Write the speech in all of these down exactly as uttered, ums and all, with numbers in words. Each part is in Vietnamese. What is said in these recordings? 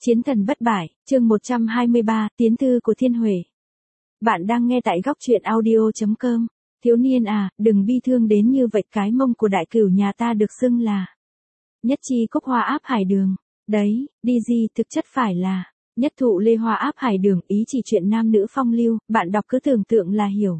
Chiến thần bất bại, chương một trăm hai mươi ba, tiến thư của Thiên Huệ. Bạn đang nghe tại góc truyện audio chấm com. Thiếu niên à, đừng bi thương đến như vậy, cái mông của đại cửu nhà ta được xưng là nhất chi cúc hoa áp hải đường. Đấy, đi gì thực chất phải là nhất thụ lê hoa áp hải đường, ý chỉ chuyện nam nữ phong lưu, bạn đọc cứ tưởng tượng là hiểu.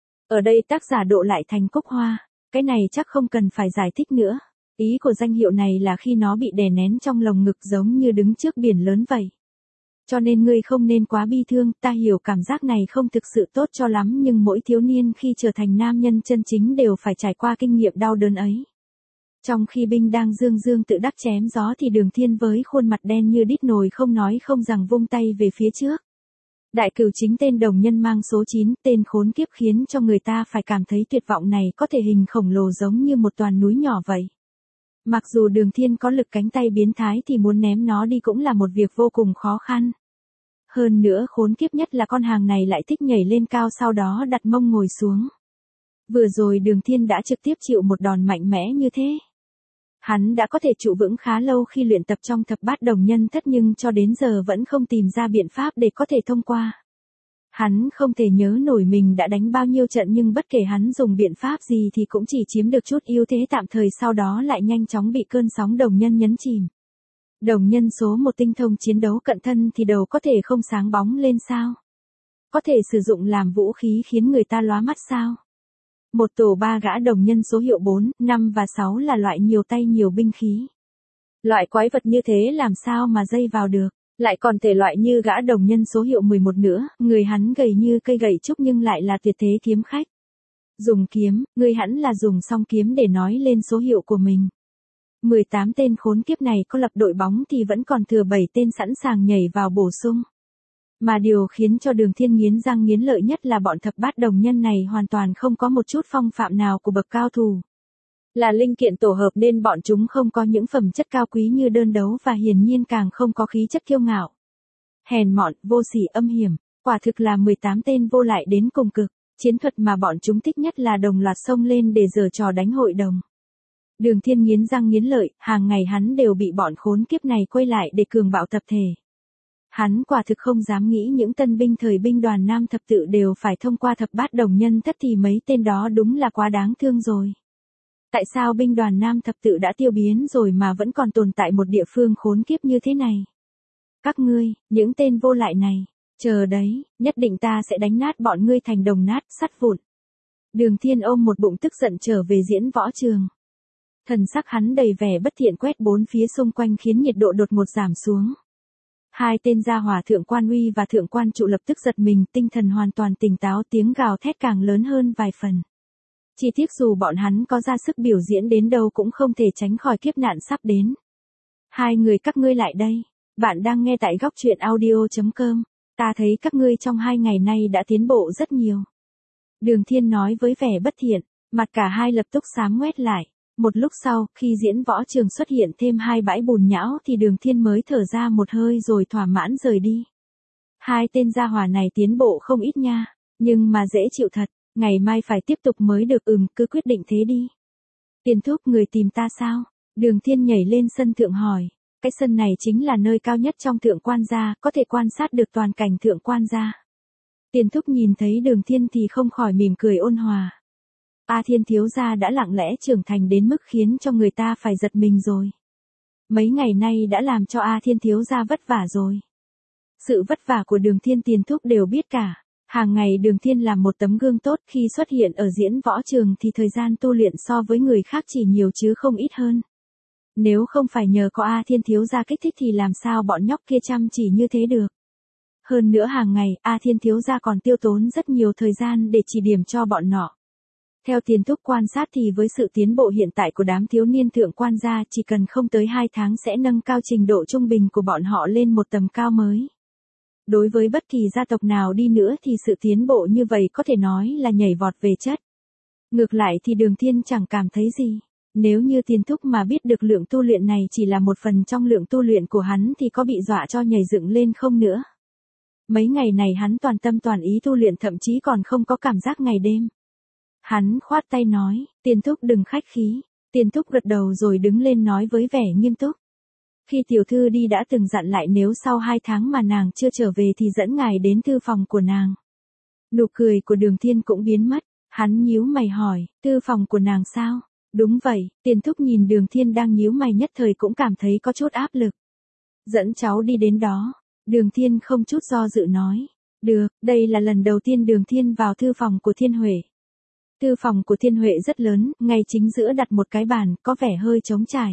Ở đây tác giả độ lại thành cúc hoa, cái này chắc không cần phải giải thích nữa. Ý của danh hiệu này là khi nó bị đè nén trong lồng ngực giống như đứng trước biển lớn vậy. Cho nên ngươi không nên quá bi thương, ta hiểu cảm giác này không thực sự tốt cho lắm, nhưng mỗi thiếu niên khi trở thành nam nhân chân chính đều phải trải qua kinh nghiệm đau đớn ấy. Trong khi binh đang dương dương tự đắc chém gió thì Đường Thiên với khuôn mặt đen như đít nồi không nói không rằng vung tay về phía trước. Đại cửu chính tên đồng nhân mang số chín, tên khốn kiếp khiến cho người ta phải cảm thấy tuyệt vọng này có thể hình khổng lồ giống như một toàn núi nhỏ vậy. Mặc dù Đường Thiên có lực cánh tay biến thái thì muốn ném nó đi cũng là một việc vô cùng khó khăn. Hơn nữa khốn kiếp nhất là con hàng này lại thích nhảy lên cao sau đó đặt mông ngồi xuống. Vừa rồi Đường Thiên đã trực tiếp chịu một đòn mạnh mẽ như thế. Hắn đã có thể trụ vững khá lâu khi luyện tập trong thập bát đồng nhân thất, nhưng cho đến giờ vẫn không tìm ra biện pháp để có thể thông qua. Hắn không thể nhớ nổi mình đã đánh bao nhiêu trận, nhưng bất kể hắn dùng biện pháp gì thì cũng chỉ chiếm được chút ưu thế tạm thời, sau đó lại nhanh chóng bị cơn sóng đồng nhân nhấn chìm. Đồng nhân số một tinh thông chiến đấu cận thân thì đầu có thể không sáng bóng lên sao? Có thể sử dụng làm vũ khí khiến người ta lóa mắt sao? Một tổ ba gã đồng nhân số hiệu bốn, năm và sáu là loại nhiều tay nhiều binh khí. Loại quái vật như thế làm sao mà dây vào được? Lại còn thể loại như gã đồng nhân số hiệu mười một nữa, người hắn gầy như cây gậy trúc nhưng lại là tuyệt thế kiếm khách. Dùng kiếm, người hắn là dùng song kiếm để nói lên số hiệu của mình. mười tám tên khốn kiếp này có lập đội bóng thì vẫn còn thừa bảy tên sẵn sàng nhảy vào bổ sung. Mà điều khiến cho Đường Thiên nghiến răng nghiến lợi nhất là bọn thập bát đồng nhân này hoàn toàn không có một chút phong phạm nào của bậc cao thủ. Là linh kiện tổ hợp nên bọn chúng không có những phẩm chất cao quý như đơn đấu và hiển nhiên càng không có khí chất kiêu ngạo. Hèn mọn, vô sỉ, âm hiểm, quả thực là mười tám tên vô lại đến cùng cực. Chiến thuật mà bọn chúng thích nhất là đồng loạt xông lên để giở trò đánh hội đồng. Đường Thiên nghiến răng nghiến lợi, hàng ngày hắn đều bị bọn khốn kiếp này quay lại để cường bạo tập thể. Hắn quả thực không dám nghĩ những tân binh thời binh đoàn Nam thập tự đều phải thông qua thập bát đồng nhân thất thì mấy tên đó đúng là quá đáng thương rồi. Tại sao binh đoàn Nam thập tự đã tiêu biến rồi mà vẫn còn tồn tại một địa phương khốn kiếp như thế này? Các ngươi, những tên vô lại này, chờ đấy, nhất định ta sẽ đánh nát bọn ngươi thành đồng nát, sắt vụn. Đường Thiên ôm một bụng tức giận trở về diễn võ trường. Thần sắc hắn đầy vẻ bất thiện quét bốn phía xung quanh khiến nhiệt độ đột ngột giảm xuống. Hai tên gia hỏa Thượng Quan Uy và Thượng Quan Trụ lập tức giật mình, tinh thần hoàn toàn tỉnh táo, tiếng gào thét càng lớn hơn vài phần. Chỉ tiếc dù bọn hắn có ra sức biểu diễn đến đâu cũng không thể tránh khỏi kiếp nạn sắp đến. Hai người các ngươi lại đây, bạn đang nghe tại góc truyện audio chấm com, ta thấy các ngươi trong hai ngày nay đã tiến bộ rất nhiều. Đường Thiên nói với vẻ bất thiện, mặt cả hai lập tức xám ngoét lại. Một lúc sau, khi diễn võ trường xuất hiện thêm hai bãi bùn nhão thì Đường Thiên mới thở ra một hơi rồi thỏa mãn rời đi. Hai tên gia hỏa này tiến bộ không ít nha, nhưng mà dễ chịu thật, ngày mai phải tiếp tục mới được. Ừm, cứ quyết định thế đi. Tiền thúc, người tìm ta sao? Đường Thiên nhảy lên sân thượng hỏi. Cái sân này chính là nơi cao nhất trong Thượng Quan gia, có thể quan sát được toàn cảnh Thượng Quan gia. Tiền thúc nhìn thấy Đường Thiên thì không khỏi mỉm cười ôn hòa. A Thiên thiếu gia đã lặng lẽ trưởng thành đến mức khiến cho người ta phải giật mình rồi. Mấy ngày nay đã làm cho A Thiên thiếu gia vất vả rồi. Sự vất vả của Đường Thiên tiền thúc đều biết cả. Hàng ngày Đường Thiên làm một tấm gương tốt, khi xuất hiện ở diễn võ trường thì thời gian tu luyện so với người khác chỉ nhiều chứ không ít hơn. Nếu không phải nhờ có A Thiên thiếu gia kích thích thì làm sao bọn nhóc kia chăm chỉ như thế được. Hơn nữa hàng ngày A Thiên thiếu gia còn tiêu tốn rất nhiều thời gian để chỉ điểm cho bọn nọ. Theo tiền thúc quan sát thì với sự tiến bộ hiện tại của đám thiếu niên Thượng Quan gia, chỉ cần không tới hai tháng sẽ nâng cao trình độ trung bình của bọn họ lên một tầm cao mới. Đối với bất kỳ gia tộc nào đi nữa thì sự tiến bộ như vậy có thể nói là nhảy vọt về chất. Ngược lại thì Đường Thiên chẳng cảm thấy gì. Nếu như tiền thúc mà biết được lượng tu luyện này chỉ là một phần trong lượng tu luyện của hắn thì có bị dọa cho nhảy dựng lên không nữa. Mấy ngày này hắn toàn tâm toàn ý tu luyện, thậm chí còn không có cảm giác ngày đêm. Hắn khoát tay nói, tiền thúc đừng khách khí. Tiền thúc gật đầu rồi đứng lên nói với vẻ nghiêm túc. Khi tiểu thư đi đã từng dặn lại nếu sau hai tháng mà nàng chưa trở về thì dẫn ngài đến thư phòng của nàng. Nụ cười của Đường Thiên cũng biến mất, hắn nhíu mày hỏi, thư phòng của nàng sao? Đúng vậy, Tiền Thúc nhìn Đường Thiên đang nhíu mày nhất thời cũng cảm thấy có chút áp lực. Dẫn cháu đi đến đó. Đường Thiên không chút do dự nói. Được, đây là lần đầu tiên Đường Thiên vào thư phòng của Thiên Huệ. Thư phòng của Thiên Huệ rất lớn, ngay chính giữa đặt một cái bàn, có vẻ hơi trống trải.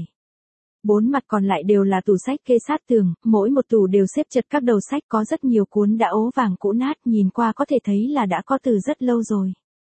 Bốn mặt còn lại đều là tủ sách kê sát tường, mỗi một tủ đều xếp chật các đầu sách, có rất nhiều cuốn đã ố vàng cũ nát, nhìn qua có thể thấy là đã có từ rất lâu rồi.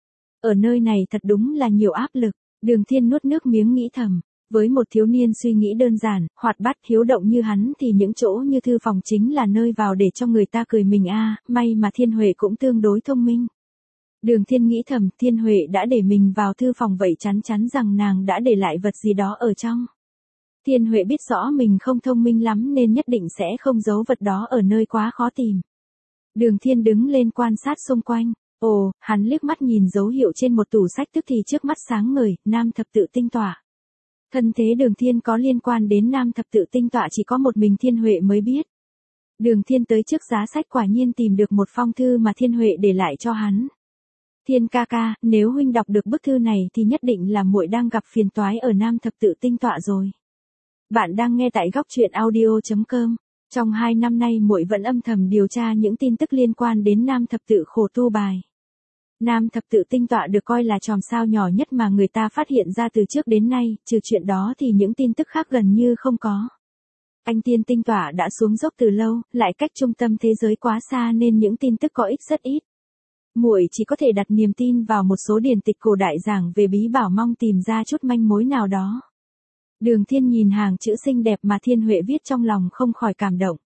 Ở nơi này thật đúng là nhiều áp lực. Đường Thiên nuốt nước miếng nghĩ thầm, với một thiếu niên suy nghĩ đơn giản, hoạt bát hiếu động như hắn thì những chỗ như thư phòng chính là nơi vào để cho người ta cười mình a, may mà Thiên Huệ cũng tương đối thông minh. Đường Thiên nghĩ thầm, Thiên Huệ đã để mình vào thư phòng vậy chắn chắn rằng nàng đã để lại vật gì đó ở trong. Thiên Huệ biết rõ mình không thông minh lắm nên nhất định sẽ không giấu vật đó ở nơi quá khó tìm. Đường Thiên đứng lên quan sát xung quanh. Ồ, hắn liếc mắt nhìn dấu hiệu trên một tủ sách tức thì trước mắt sáng ngời, Nam Thập Tự Tinh Tọa. Thân thế Đường Thiên có liên quan đến Nam Thập Tự Tinh Tọa chỉ có một mình Thiên Huệ mới biết. Đường Thiên tới trước giá sách quả nhiên tìm được một phong thư mà Thiên Huệ để lại cho hắn. Thiên ca ca, nếu huynh đọc được bức thư này thì nhất định là muội đang gặp phiền toái ở Nam Thập Tự Tinh Tọa rồi. Bạn đang nghe tại góc truyện audio chấm com. Trong hai năm nay muội vẫn âm thầm điều tra những tin tức liên quan đến Nam Thập Tự khổ tu bài. Nam Thập Tự Tinh Tọa được coi là chòm sao nhỏ nhất mà người ta phát hiện ra từ trước đến nay, trừ chuyện đó thì những tin tức khác gần như không có. Anh Tiên Tinh Tọa đã xuống dốc từ lâu, lại cách trung tâm thế giới quá xa nên những tin tức có ích rất ít. Muội chỉ có thể đặt niềm tin vào một số điển tịch cổ đại giảng về bí bảo mong tìm ra chút manh mối nào đó. Đường Thiên nhìn hàng chữ xinh đẹp mà Thiên Huệ viết trong lòng không khỏi cảm động.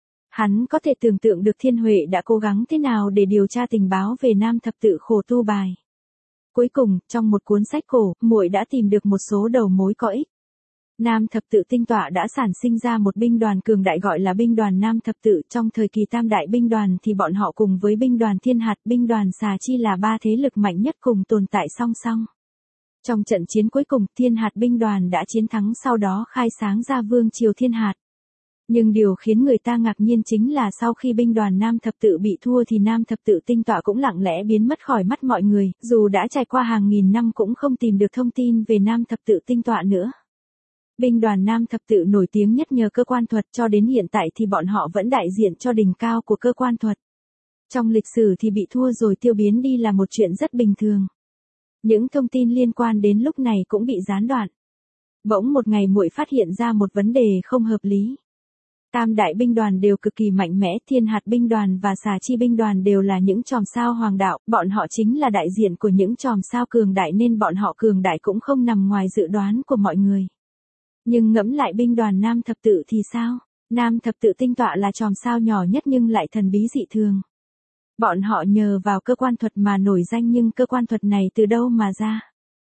Hắn có thể tưởng tượng được Thiên Huệ đã cố gắng thế nào để điều tra tình báo về Nam Thập Tự khổ tu bài. Cuối cùng, trong một cuốn sách cổ, muội đã tìm được một số đầu mối có ích. Nam Thập Tự Tinh Tọa đã sản sinh ra một binh đoàn cường đại gọi là binh đoàn Nam Thập Tự. Trong thời kỳ Tam Đại binh đoàn thì bọn họ cùng với binh đoàn Thiên Hạt, binh đoàn Xà Chi là ba thế lực mạnh nhất cùng tồn tại song song. Trong trận chiến cuối cùng, Thiên Hạt binh đoàn đã chiến thắng, sau đó khai sáng ra Vương triều Thiên Hạt. Nhưng điều khiến người ta ngạc nhiên chính là sau khi binh đoàn Nam Thập Tự bị thua thì Nam Thập Tự Tinh Tọa cũng lặng lẽ biến mất khỏi mắt mọi người, dù đã trải qua hàng nghìn năm cũng không tìm được thông tin về Nam Thập Tự Tinh Tọa nữa. Binh đoàn Nam Thập Tự nổi tiếng nhất nhờ cơ quan thuật, cho đến hiện tại thì bọn họ vẫn đại diện cho đỉnh cao của cơ quan thuật. Trong lịch sử thì bị thua rồi tiêu biến đi là một chuyện rất bình thường. Những thông tin liên quan đến lúc này cũng bị gián đoạn. Bỗng một ngày muội phát hiện ra một vấn đề không hợp lý. Tam đại binh đoàn đều cực kỳ mạnh mẽ, Thiên Hạt binh đoàn và Xà Chi binh đoàn đều là những chòm sao hoàng đạo, bọn họ chính là đại diện của những chòm sao cường đại nên bọn họ cường đại cũng không nằm ngoài dự đoán của mọi người. Nhưng ngẫm lại binh đoàn Nam Thập Tự thì sao? Nam Thập Tự Tinh Tọa là chòm sao nhỏ nhất nhưng lại thần bí dị thường. Bọn họ nhờ vào cơ quan thuật mà nổi danh nhưng cơ quan thuật này từ đâu mà ra?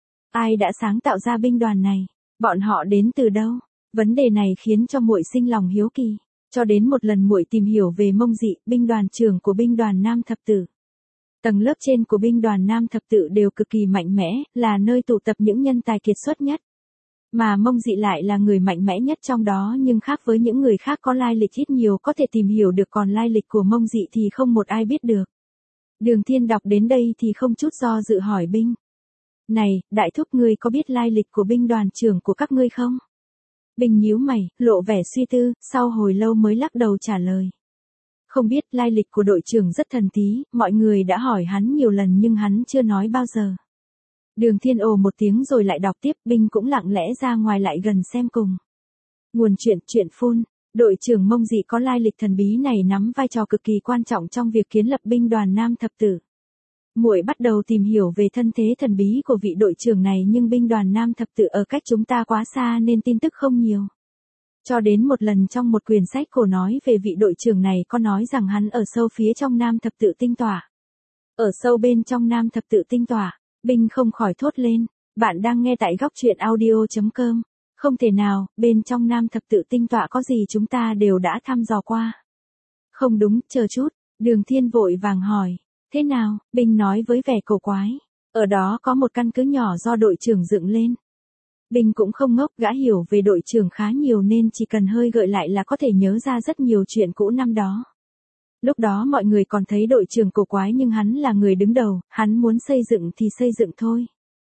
Ai đã sáng tạo ra binh đoàn này? Bọn họ đến từ đâu? Vấn đề này khiến cho muội sinh lòng hiếu kỳ, cho đến một lần muội tìm hiểu về Mông Dị, binh đoàn trưởng của binh đoàn Nam Thập Tự. Tầng lớp trên của binh đoàn Nam Thập Tự đều cực kỳ mạnh mẽ, là nơi tụ tập những nhân tài kiệt xuất nhất. Mà Mông Dị lại là người mạnh mẽ nhất trong đó nhưng khác với những người khác có lai lịch ít nhiều có thể tìm hiểu được, còn lai lịch của Mông Dị thì không một ai biết được. Đường Thiên đọc đến đây thì không chút do dự hỏi binh. Này, đại thúc, ngươi có biết lai lịch của binh đoàn trưởng của các ngươi không? Binh nhíu mày, lộ vẻ suy tư, sau hồi lâu mới lắc đầu trả lời. Không biết, lai lịch của đội trưởng rất thần bí, mọi người đã hỏi hắn nhiều lần nhưng hắn chưa nói bao giờ. Đường Thiên ồ một tiếng rồi lại đọc tiếp, binh cũng lặng lẽ ra ngoài lại gần xem cùng. Nguồn chuyện, truyện phun, đội trưởng Mông Dị có lai lịch thần bí này nắm vai trò cực kỳ quan trọng trong việc kiến lập binh đoàn Nam Thập Tự. Muội bắt đầu tìm hiểu về thân thế thần bí của vị đội trưởng này nhưng binh đoàn Nam Thập Tự ở cách chúng ta quá xa nên tin tức không nhiều. Cho đến một lần trong một quyển sách cổ nói về vị đội trưởng này có nói rằng hắn ở sâu phía trong Nam Thập Tự Tinh Tọa. Ở sâu bên trong Nam Thập Tự Tinh Tọa, binh không khỏi thốt lên. Bạn đang nghe tại góc truyện audio chấm com. Không thể nào, bên trong Nam Thập Tự Tinh Tọa có gì chúng ta đều đã thăm dò qua. Không đúng, chờ chút, Đường Thiên vội vàng hỏi. Thế nào? Binh nói với vẻ cổ quái. Ở đó có một căn cứ nhỏ do đội trưởng dựng lên. Binh cũng không ngốc, gã hiểu về đội trưởng khá nhiều nên chỉ cần hơi gợi lại là có thể nhớ ra rất nhiều chuyện cũ năm đó. Lúc đó mọi người còn thấy đội trưởng cổ quái nhưng hắn là người đứng đầu, hắn muốn xây dựng thì xây dựng thôi.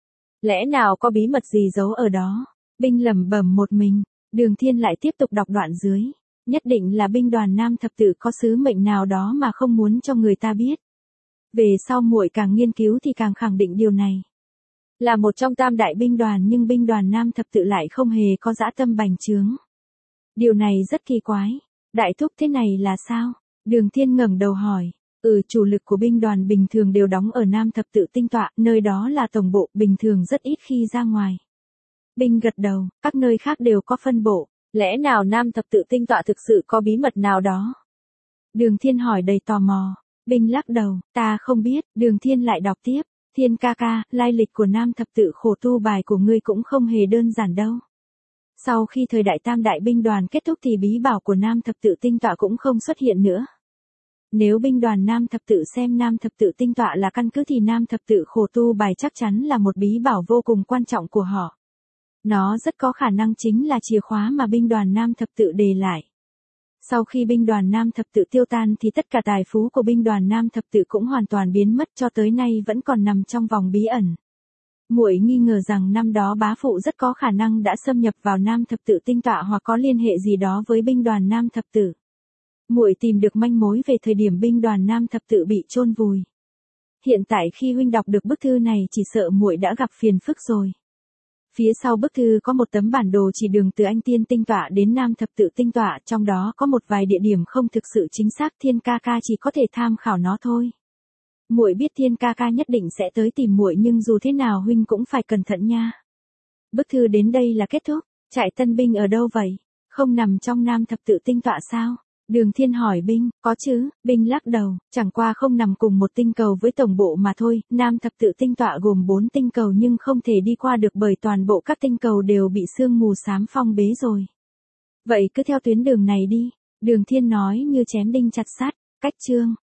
Lẽ nào có bí mật gì giấu ở đó? Binh lẩm bẩm một mình, Đường Thiên lại tiếp tục đọc đoạn dưới. Nhất định là binh đoàn Nam thập tự có sứ mệnh nào đó mà không muốn cho người ta biết. Về sau muội càng nghiên cứu thì càng khẳng định điều này. Là một trong tam đại binh đoàn nhưng binh đoàn Nam thập tự lại không hề có dã tâm bành trướng. Điều này rất kỳ quái. Đại thúc thế này là sao? Đường Thiên ngẩng đầu hỏi. Ừ, chủ lực của binh đoàn bình thường đều đóng ở Nam thập tự tinh tọa, nơi đó là tổng bộ, bình thường rất ít khi ra ngoài. Binh gật đầu, các nơi khác đều có phân bộ. Lẽ nào Nam thập tự tinh tọa thực sự có bí mật nào đó? Đường Thiên hỏi đầy tò mò. Binh lắc đầu, ta không biết. Đường Thiên lại đọc tiếp. Thiên ca ca, lai lịch của Nam thập tự khổ tu bài của ngươi cũng không hề đơn giản đâu. Sau khi thời đại tam đại binh đoàn kết thúc thì bí bảo của Nam thập tự tinh tọa cũng không xuất hiện nữa. Nếu binh đoàn Nam thập tự xem Nam thập tự tinh tọa là căn cứ thì Nam thập tự khổ tu bài chắc chắn là một bí bảo vô cùng quan trọng của họ. Nó rất có khả năng chính là chìa khóa mà binh đoàn Nam thập tự để lại. Sau khi binh đoàn Nam thập tự tiêu tan thì tất cả tài phú của binh đoàn Nam thập tự cũng hoàn toàn biến mất, cho tới nay vẫn còn nằm trong vòng bí ẩn. Muội nghi ngờ rằng năm đó bá phụ rất có khả năng đã xâm nhập vào Nam thập tự tinh tọa hoặc có liên hệ gì đó với binh đoàn Nam thập tự. Muội tìm được manh mối về thời điểm binh đoàn Nam thập tự bị chôn vùi. Hiện tại khi huynh đọc được bức thư này chỉ sợ muội đã gặp phiền phức rồi. Phía sau bức thư có một tấm bản đồ chỉ đường từ Anh Tiên tinh tọa đến Nam thập tự tinh tọa, trong đó có một vài địa điểm không thực sự chính xác, Thiên ca ca chỉ có thể tham khảo nó thôi. Muội biết Thiên ca ca nhất định sẽ tới tìm muội nhưng dù thế nào huynh cũng phải cẩn thận nha. Bức thư đến đây là kết thúc. Trại tân binh ở đâu vậy? Không nằm trong Nam thập tự tinh tọa sao? Đường Thiên hỏi Binh, có chứ. Binh lắc đầu, chẳng qua không nằm cùng một tinh cầu với tổng bộ mà thôi. Nam thập tự tinh tọa gồm bốn tinh cầu nhưng không thể đi qua được bởi toàn bộ các tinh cầu đều bị sương mù xám phong bế rồi. Vậy cứ theo tuyến đường này đi. Đường Thiên nói như chém đinh chặt sắt. Cách chương